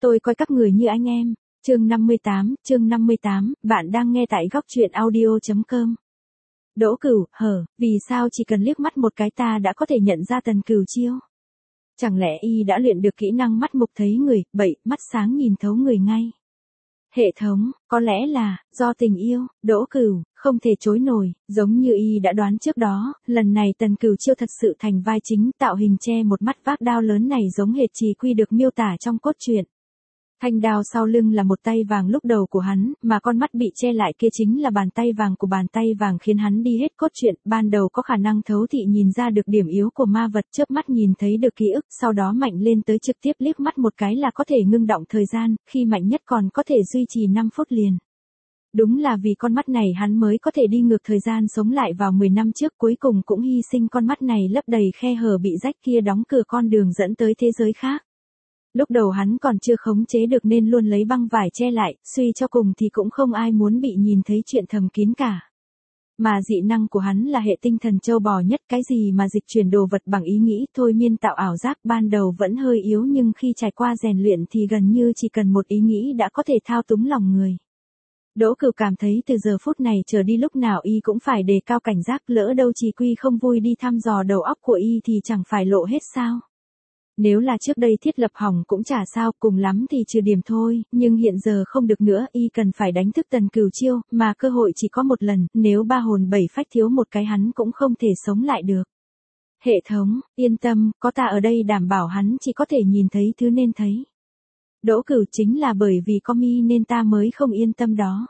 Tôi coi các người như anh em. Chương 58, bạn đang nghe tại góc truyện audio.com. Đỗ Cửu, vì sao chỉ cần liếc mắt một cái ta đã có thể nhận ra Tần Cửu chiêu? Chẳng lẽ y đã luyện được kỹ năng mắt mục thấy người, bậy, mắt sáng nhìn thấu người ngay? Hệ thống, có lẽ là, do tình yêu, Đỗ Cửu, không thể chối nổi, giống như y đã đoán trước đó, lần này Tần Cửu chiêu thật sự thành vai chính, tạo hình che một mắt vác đao lớn này giống hệt Trì Quy được miêu tả trong cốt truyện. Thanh đao sau lưng là một tay vàng lúc đầu của hắn, mà con mắt bị che lại kia chính là bàn tay vàng của bàn tay vàng khiến hắn đi hết cốt truyện, ban đầu có khả năng thấu thị nhìn ra được điểm yếu của ma vật, chớp mắt nhìn thấy được ký ức, sau đó mạnh lên tới trực tiếp liếc mắt một cái là có thể ngưng động thời gian, khi mạnh nhất còn có thể duy trì 5 phút liền. Đúng là vì con mắt này hắn mới có thể đi ngược thời gian sống lại vào 10 năm trước, cuối cùng cũng hy sinh con mắt này lấp đầy khe hở bị rách kia đóng cửa con đường dẫn tới thế giới khác. Lúc đầu hắn còn chưa khống chế được nên luôn lấy băng vải che lại, suy cho cùng thì cũng không ai muốn bị nhìn thấy chuyện thầm kín cả. Mà dị năng của hắn là hệ tinh thần châu bò nhất, cái gì mà dịch chuyển đồ vật bằng ý nghĩ, thôi miên tạo ảo giác, ban đầu vẫn hơi yếu nhưng khi trải qua rèn luyện thì gần như chỉ cần một ý nghĩ đã có thể thao túng lòng người. Đỗ Cửu cảm thấy từ giờ phút này trở đi lúc nào y cũng phải đề cao cảnh giác, lỡ đâu Trì Quy không vui đi thăm dò đầu óc của y thì chẳng phải lộ hết sao. Nếu là trước đây thiết lập hỏng cũng chả sao, cùng lắm thì trừ điểm thôi, nhưng hiện giờ không được nữa, y cần phải đánh thức Tần Cửu chiêu, mà cơ hội chỉ có một lần, nếu 3 hồn 7 phách thiếu một cái hắn cũng không thể sống lại được. Hệ thống, yên tâm, có ta ở đây đảm bảo hắn chỉ có thể nhìn thấy thứ nên thấy. Đỗ Cửu, chính là bởi vì có mi nên ta mới không yên tâm đó.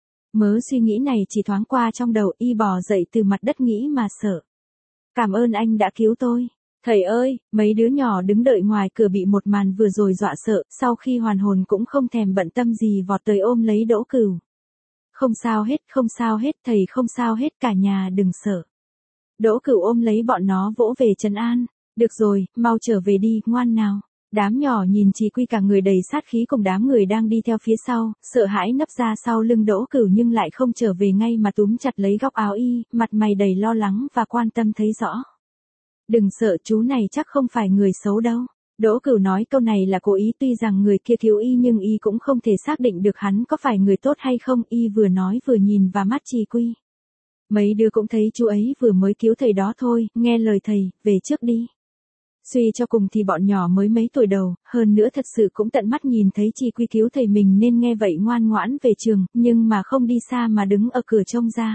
Mớ suy nghĩ này chỉ thoáng qua trong đầu, y bò dậy từ mặt đất nghĩ mà sợ. Cảm ơn anh đã cứu tôi. Thầy ơi, mấy đứa nhỏ đứng đợi ngoài cửa bị một màn vừa rồi dọa sợ, sau khi hoàn hồn cũng không thèm bận tâm gì vọt tới ôm lấy Đỗ Cửu. Không sao hết, thầy không sao hết, cả nhà đừng sợ. Đỗ Cửu ôm lấy bọn nó vỗ về trấn an. Được rồi, mau trở về đi, ngoan nào. Đám nhỏ nhìn Trì Quy cả người đầy sát khí cùng đám người đang đi theo phía sau, sợ hãi nấp ra sau lưng Đỗ Cửu nhưng lại không trở về ngay mà túm chặt lấy góc áo y, mặt mày đầy lo lắng và quan tâm thấy rõ. Đừng sợ, chú này chắc không phải người xấu đâu. Đỗ Cửu nói câu này là cố ý, tuy rằng người kia cứu y nhưng y cũng không thể xác định được hắn có phải người tốt hay không, y vừa nói vừa nhìn vào mắt Trì Quy. Mấy đứa cũng thấy chú ấy vừa mới cứu thầy đó thôi, nghe lời thầy, về trước đi. Suy cho cùng thì bọn nhỏ mới mấy tuổi đầu, hơn nữa thật sự cũng tận mắt nhìn thấy Trì Quy cứu thầy mình nên nghe vậy ngoan ngoãn về trường, nhưng mà không đi xa mà đứng ở cửa trông ra.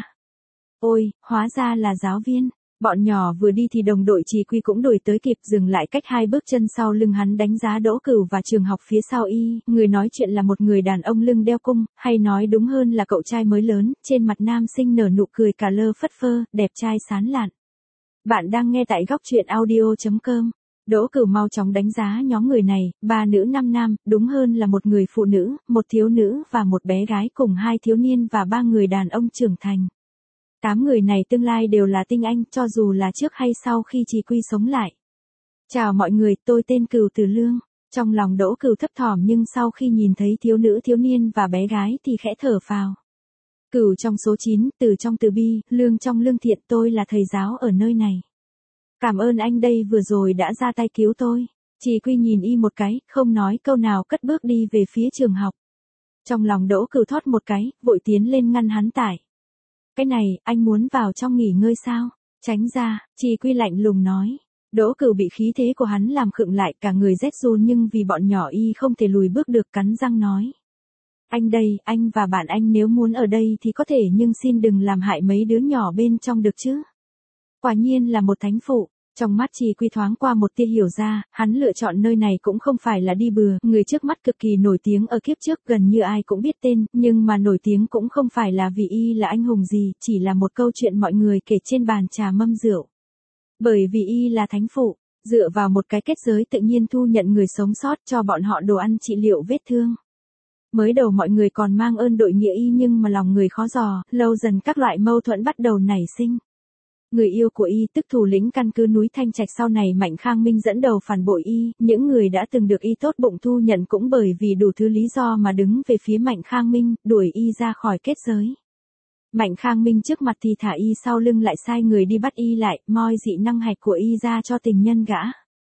Ôi, hóa ra là giáo viên. Bọn nhỏ vừa đi thì đồng đội Trì Quy cũng đuổi tới kịp, dừng lại cách 2 bước chân sau lưng hắn đánh giá Đỗ Cửu và trường học phía sau y, người nói chuyện là một người đàn ông lưng đeo cung, hay nói đúng hơn là cậu trai mới lớn, trên mặt nam sinh nở nụ cười cả lơ phất phơ, đẹp trai sán lạn. Bạn đang nghe tại góc truyện audio.com. Đỗ Cửu mau chóng đánh giá nhóm người này, 3 nữ 5 nam, đúng hơn là một người phụ nữ, một thiếu nữ và một bé gái cùng 2 thiếu niên và 3 người đàn ông trưởng thành. 8 người này tương lai đều là tinh anh, cho dù là trước hay sau khi Trì Quy sống lại. Chào mọi người, tôi tên Cửu Từ Lương. Trong lòng Đỗ Cửu thấp thỏm nhưng sau khi nhìn thấy thiếu nữ thiếu niên và bé gái thì khẽ thở phào. Cửu trong số 9, Từ trong Từ bi, Lương trong Lương thiện, tôi là thầy giáo ở nơi này. Cảm ơn anh đây vừa rồi đã ra tay cứu tôi. Trì Quy nhìn y một cái, không nói câu nào cất bước đi về phía trường học. Trong lòng Đỗ Cửu thót một cái, vội tiến lên ngăn hắn tải. Cái này, anh muốn vào trong nghỉ ngơi sao? Tránh ra, Trì Quy lạnh lùng nói. Đỗ Cửu bị khí thế của hắn làm khựng lại, cả người rét run nhưng vì bọn nhỏ y không thể lùi bước được, cắn răng nói. Anh đây, anh và bạn anh nếu muốn ở đây thì có thể nhưng xin đừng làm hại mấy đứa nhỏ bên trong được chứ. Quả nhiên là một thánh phụ. Trong mắt Trì Quy thoáng qua một tia hiểu ra, hắn lựa chọn nơi này cũng không phải là đi bừa, người trước mắt cực kỳ nổi tiếng ở kiếp trước gần như ai cũng biết tên, nhưng mà nổi tiếng cũng không phải là vì y là anh hùng gì, chỉ là một câu chuyện mọi người kể trên bàn trà mâm rượu. Bởi vì y là thánh phụ, dựa vào một cái kết giới tự nhiên thu nhận người sống sót cho bọn họ đồ ăn trị liệu vết thương. Mới đầu mọi người còn mang ơn đội nghĩa y nhưng mà lòng người khó dò, lâu dần các loại mâu thuẫn bắt đầu nảy sinh. Người yêu của y tức thủ lĩnh căn cứ núi Thanh Trạch sau này Mạnh Khang Minh dẫn đầu phản bội y, những người đã từng được y tốt bụng thu nhận cũng bởi vì đủ thứ lý do mà đứng về phía Mạnh Khang Minh, đuổi y ra khỏi kết giới. Mạnh Khang Minh trước mặt thì thả y, sau lưng lại sai người đi bắt y lại, moi dị năng hạch của y ra cho tình nhân gã.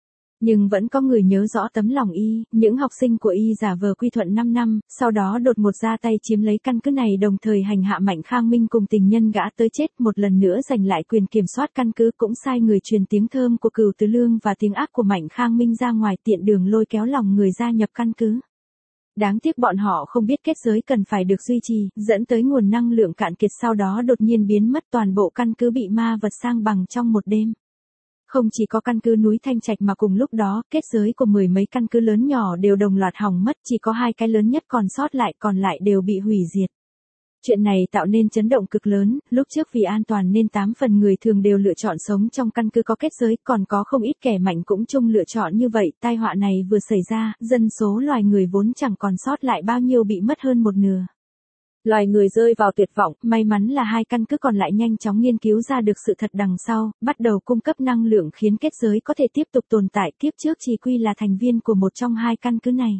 Nhưng vẫn có người nhớ rõ tấm lòng y, những học sinh của y giả vờ quy thuận 5 năm, sau đó đột ngột ra tay chiếm lấy căn cứ này đồng thời hành hạ Mạnh Khang Minh cùng tình nhân gã tới chết, một lần nữa giành lại quyền kiểm soát căn cứ, cũng sai người truyền tiếng thơm của Cửu Từ Lương và tiếng ác của Mạnh Khang Minh ra ngoài, tiện đường lôi kéo lòng người gia nhập căn cứ. Đáng tiếc bọn họ không biết kết giới cần phải được duy trì, dẫn tới nguồn năng lượng cạn kiệt, sau đó đột nhiên biến mất, toàn bộ căn cứ bị ma vật sang bằng trong một đêm. Không chỉ có căn cứ núi Thanh Trạch mà cùng lúc đó, kết giới của 10 mấy căn cứ lớn nhỏ đều đồng loạt hỏng mất, chỉ có 2 cái lớn nhất còn sót lại, còn lại đều bị hủy diệt. Chuyện này tạo nên chấn động cực lớn, lúc trước vì an toàn nên 8 phần người thường đều lựa chọn sống trong căn cứ có kết giới, còn có không ít kẻ mạnh cũng chung lựa chọn như vậy. Tai họa này vừa xảy ra, dân số loài người vốn chẳng còn sót lại bao nhiêu, bị mất hơn một nửa. Loài người rơi vào tuyệt vọng, may mắn là 2 căn cứ còn lại nhanh chóng nghiên cứu ra được sự thật đằng sau, bắt đầu cung cấp năng lượng khiến kết giới có thể tiếp tục tồn tại. Tiếp trước Chỉ Quy là thành viên của một trong 2 căn cứ này.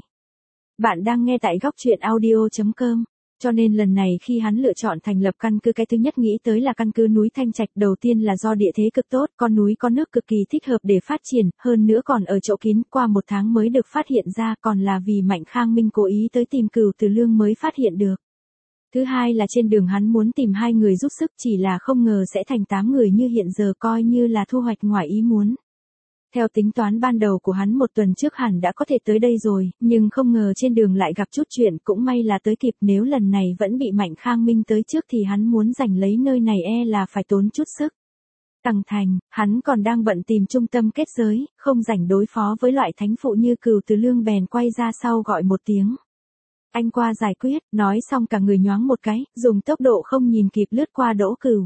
Bạn đang nghe tại góc truyện audio.com. Cho nên lần này khi hắn lựa chọn thành lập căn cứ, cái thứ nhất nghĩ tới là căn cứ núi Thanh Trạch. Đầu tiên là do địa thế cực tốt, con núi có nước cực kỳ thích hợp để phát triển, hơn nữa còn ở chỗ kín, qua 1 tháng mới được phát hiện ra, còn là vì Mạnh Khang Minh cố ý tới tìm Cửu Từ Lương mới phát hiện được. Thứ hai là trên đường hắn muốn tìm 2 người giúp sức, chỉ là không ngờ sẽ thành 8 người như hiện giờ, coi như là thu hoạch ngoài ý muốn. Theo tính toán ban đầu của hắn 1 tuần trước hẳn đã có thể tới đây rồi, nhưng không ngờ trên đường lại gặp chút chuyện, cũng may là tới kịp, nếu lần này vẫn bị Mạnh Khang Minh tới trước thì hắn muốn giành lấy nơi này là phải tốn chút sức. Tằng Thành, hắn còn đang bận tìm trung tâm kết giới, không rảnh đối phó với loại thánh phụ như Cửu Từ Lương, bèn quay ra sau gọi một tiếng. Anh qua giải quyết, nói xong cả người nhoáng một cái, dùng tốc độ không nhìn kịp lướt qua Đỗ Cửu.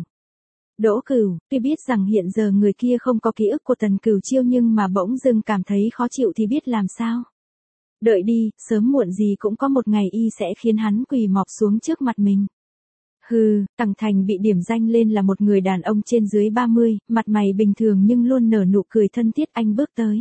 Đỗ Cửu, tuy biết rằng hiện giờ người kia không có ký ức của Tần Cửu Chiêu nhưng mà bỗng dưng cảm thấy khó chịu thì biết làm sao. Đợi đi, sớm muộn gì cũng có một ngày y sẽ khiến hắn quỳ mọp xuống trước mặt mình. Hừ, Tằng Thành bị điểm danh lên là một người đàn ông trên dưới 30, mặt mày bình thường nhưng luôn nở nụ cười thân thiết. Anh bước tới.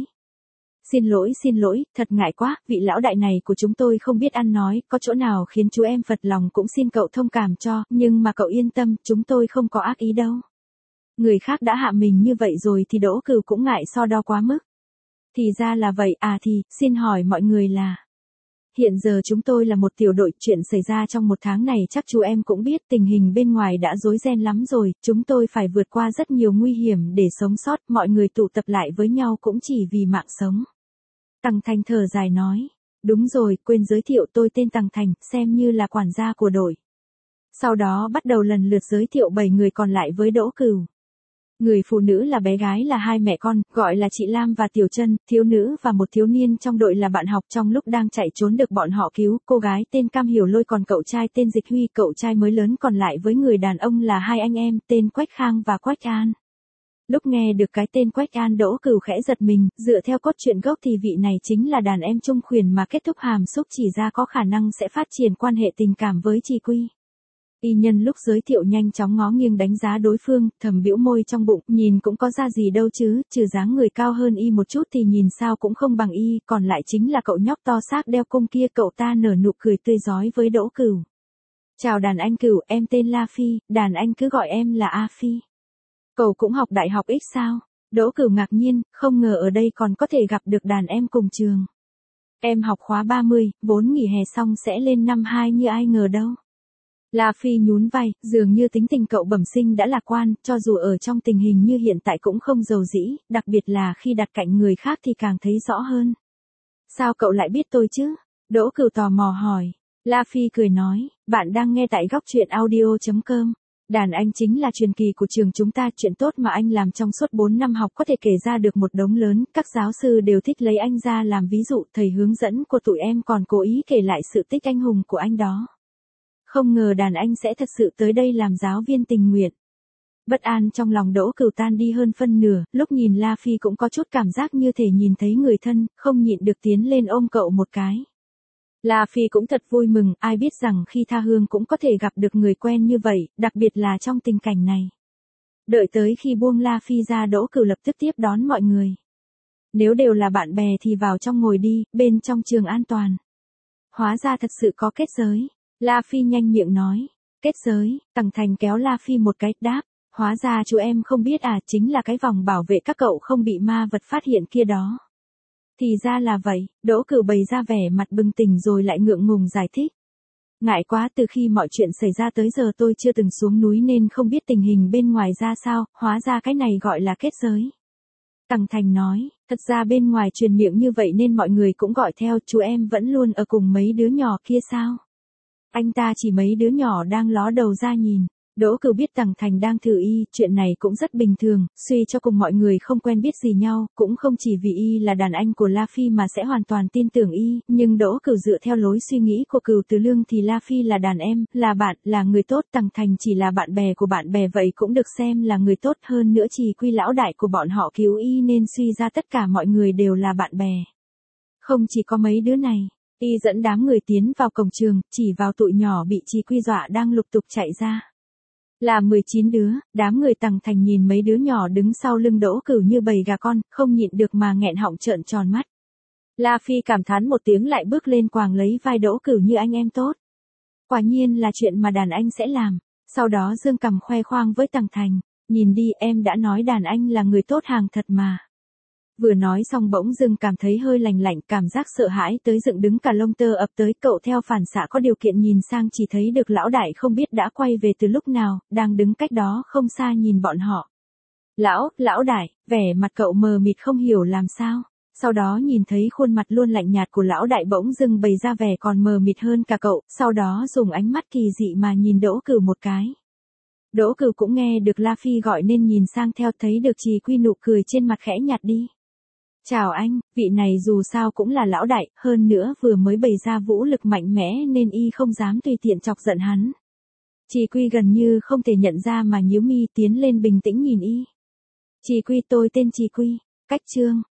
Xin lỗi, thật ngại quá, vị lão đại này của chúng tôi không biết ăn nói, có chỗ nào khiến chú em phật lòng cũng xin cậu thông cảm cho, nhưng mà cậu yên tâm, chúng tôi không có ác ý đâu. Người khác đã hạ mình như vậy rồi thì Đỗ Cửu cũng ngại so đo quá mức. Thì ra là vậy, thì, xin hỏi mọi người là... Hiện giờ chúng tôi là một tiểu đội, chuyện xảy ra trong 1 tháng này chắc chú em cũng biết, tình hình bên ngoài đã rối ren lắm rồi, chúng tôi phải vượt qua rất nhiều nguy hiểm để sống sót, mọi người tụ tập lại với nhau cũng chỉ vì mạng sống. Tằng Thành thở dài nói, đúng rồi, quên giới thiệu, tôi tên Tằng Thành, xem như là quản gia của đội. Sau đó bắt đầu lần lượt giới thiệu 7 người còn lại với Đỗ Cửu. Người phụ nữ là bé gái là 2 mẹ con, gọi là chị Lam và Tiểu Trân, thiếu nữ và một thiếu niên trong đội là bạn học, trong lúc đang chạy trốn được bọn họ cứu, cô gái tên Cam Hiểu Lôi, còn cậu trai tên Dịch Huy, cậu trai mới lớn, còn lại với người đàn ông là 2 anh em, tên Quách Khang và Quách An. Lúc nghe được cái tên Quách An, Đỗ Cửu khẽ giật mình, dựa theo cốt truyện gốc thì vị này chính là đàn em Trung Khuyển mà kết thúc hàm xúc, chỉ ra có khả năng sẽ phát triển quan hệ tình cảm với Chỉ Quy. Y nhân lúc giới thiệu nhanh chóng ngó nghiêng đánh giá đối phương, thầm bĩu môi trong bụng, nhìn cũng có ra gì đâu chứ, trừ dáng người cao hơn y một chút thì nhìn sao cũng không bằng y, còn lại chính là cậu nhóc to xác đeo cung kia. Cậu ta nở nụ cười tươi rói với Đỗ Cửu. Chào đàn anh Cửu, em tên La Phi, đàn anh cứ gọi em là A Phi. Cậu cũng học đại học X sao? Đỗ Cửu ngạc nhiên, không ngờ ở đây còn có thể gặp được đàn em cùng trường. Em học khóa 30, vốn nghỉ hè xong sẽ lên năm 2 như ai ngờ đâu. La Phi nhún vai, dường như tính tình cậu bẩm sinh đã lạc quan, cho dù ở trong tình hình như hiện tại cũng không giàu dĩ, đặc biệt là khi đặt cạnh người khác thì càng thấy rõ hơn. Sao cậu lại biết tôi chứ? Đỗ Cửu tò mò hỏi. La Phi cười nói, bạn đang nghe tại góc truyện audio.com. Đàn anh chính là truyền kỳ của trường chúng ta, chuyện tốt mà anh làm trong suốt 4 năm học có thể kể ra được một đống lớn, các giáo sư đều thích lấy anh ra làm ví dụ, thầy hướng dẫn của tụi em còn cố ý kể lại sự tích anh hùng của anh đó. Không ngờ đàn anh sẽ thật sự tới đây làm giáo viên tình nguyện. Bất an trong lòng Đỗ Cửu tan đi hơn phân nửa, lúc nhìn La Phi cũng có chút cảm giác như thể nhìn thấy người thân, không nhịn được tiến lên ôm cậu một cái. La Phi cũng thật vui mừng, ai biết rằng khi tha hương cũng có thể gặp được người quen như vậy, đặc biệt là trong tình cảnh này. Đợi tới khi buông La Phi ra, Đỗ Cửu lập tức tiếp đón mọi người. Nếu đều là bạn bè thì vào trong ngồi đi, bên trong trường an toàn. Hóa ra thật sự có kết giới. La Phi nhanh miệng nói. Kết giới, Tằng Thành kéo La Phi một cái, đáp. Hóa ra chú em không biết chính là cái vòng bảo vệ các cậu không bị ma vật phát hiện kia đó. Thì ra là vậy, Đỗ Cửu bày ra vẻ mặt bừng tỉnh rồi lại ngượng ngùng giải thích. Ngại quá, từ khi mọi chuyện xảy ra tới giờ tôi chưa từng xuống núi nên không biết tình hình bên ngoài ra sao, hóa ra cái này gọi là kết giới. Tằng Thành nói, thật ra bên ngoài truyền miệng như vậy nên mọi người cũng gọi theo, chú em vẫn luôn ở cùng mấy đứa nhỏ kia sao? Anh ta chỉ mấy đứa nhỏ đang ló đầu ra nhìn. Đỗ Cửu biết Tằng Thành đang thử y, chuyện này cũng rất bình thường, suy cho cùng mọi người không quen biết gì nhau, cũng không chỉ vì y là đàn anh của La Phi mà sẽ hoàn toàn tin tưởng y, nhưng Đỗ Cửu dựa theo lối suy nghĩ của Cửu Từ Lương thì La Phi là đàn em, là bạn, là người tốt, Tằng Thành chỉ là bạn bè của bạn bè vậy cũng được xem là người tốt, hơn nữa Chỉ Quy lão đại của bọn họ cứu y nên suy ra tất cả mọi người đều là bạn bè. Không chỉ có mấy đứa này. Y dẫn đám người tiến vào cổng trường, chỉ vào tụi nhỏ bị Chỉ Quy dọa đang lục tục chạy ra. Là 19 đứa, đám người Tằng Thành nhìn mấy đứa nhỏ đứng sau lưng Đỗ Cửu như bầy gà con, không nhịn được mà nghẹn họng trợn tròn mắt. La Phi cảm thán một tiếng lại bước lên quàng lấy vai Đỗ Cửu như anh em tốt. Quả nhiên là chuyện mà đàn anh sẽ làm. Sau đó dương cằm khoe khoang với Tằng Thành, nhìn đi em đã nói đàn anh là người tốt hàng thật mà. Vừa nói xong bỗng dưng cảm thấy hơi lành lạnh, cảm giác sợ hãi tới dựng đứng cả lông tơ ập tới, cậu theo phản xạ có điều kiện nhìn sang chỉ thấy được lão đại không biết đã quay về từ lúc nào, đang đứng cách đó không xa nhìn bọn họ. Lão đại, vẻ mặt cậu mờ mịt không hiểu làm sao, sau đó nhìn thấy khuôn mặt luôn lạnh nhạt của lão đại bỗng dưng bày ra vẻ còn mờ mịt hơn cả cậu, sau đó dùng ánh mắt kỳ dị mà nhìn Đỗ Cửu một cái. Đỗ Cửu cũng nghe được La Phi gọi nên nhìn sang theo, thấy được Chỉ Quy nụ cười trên mặt khẽ nhạt đi. Chào anh, vị này dù sao cũng là lão đại, hơn nữa vừa mới bày ra vũ lực mạnh mẽ nên y không dám tùy tiện chọc giận hắn. Chỉ Quy gần như không thể nhận ra mà nhíu mi tiến lên bình tĩnh nhìn y. Chỉ Quy, tôi tên Chỉ Quy, cách chương.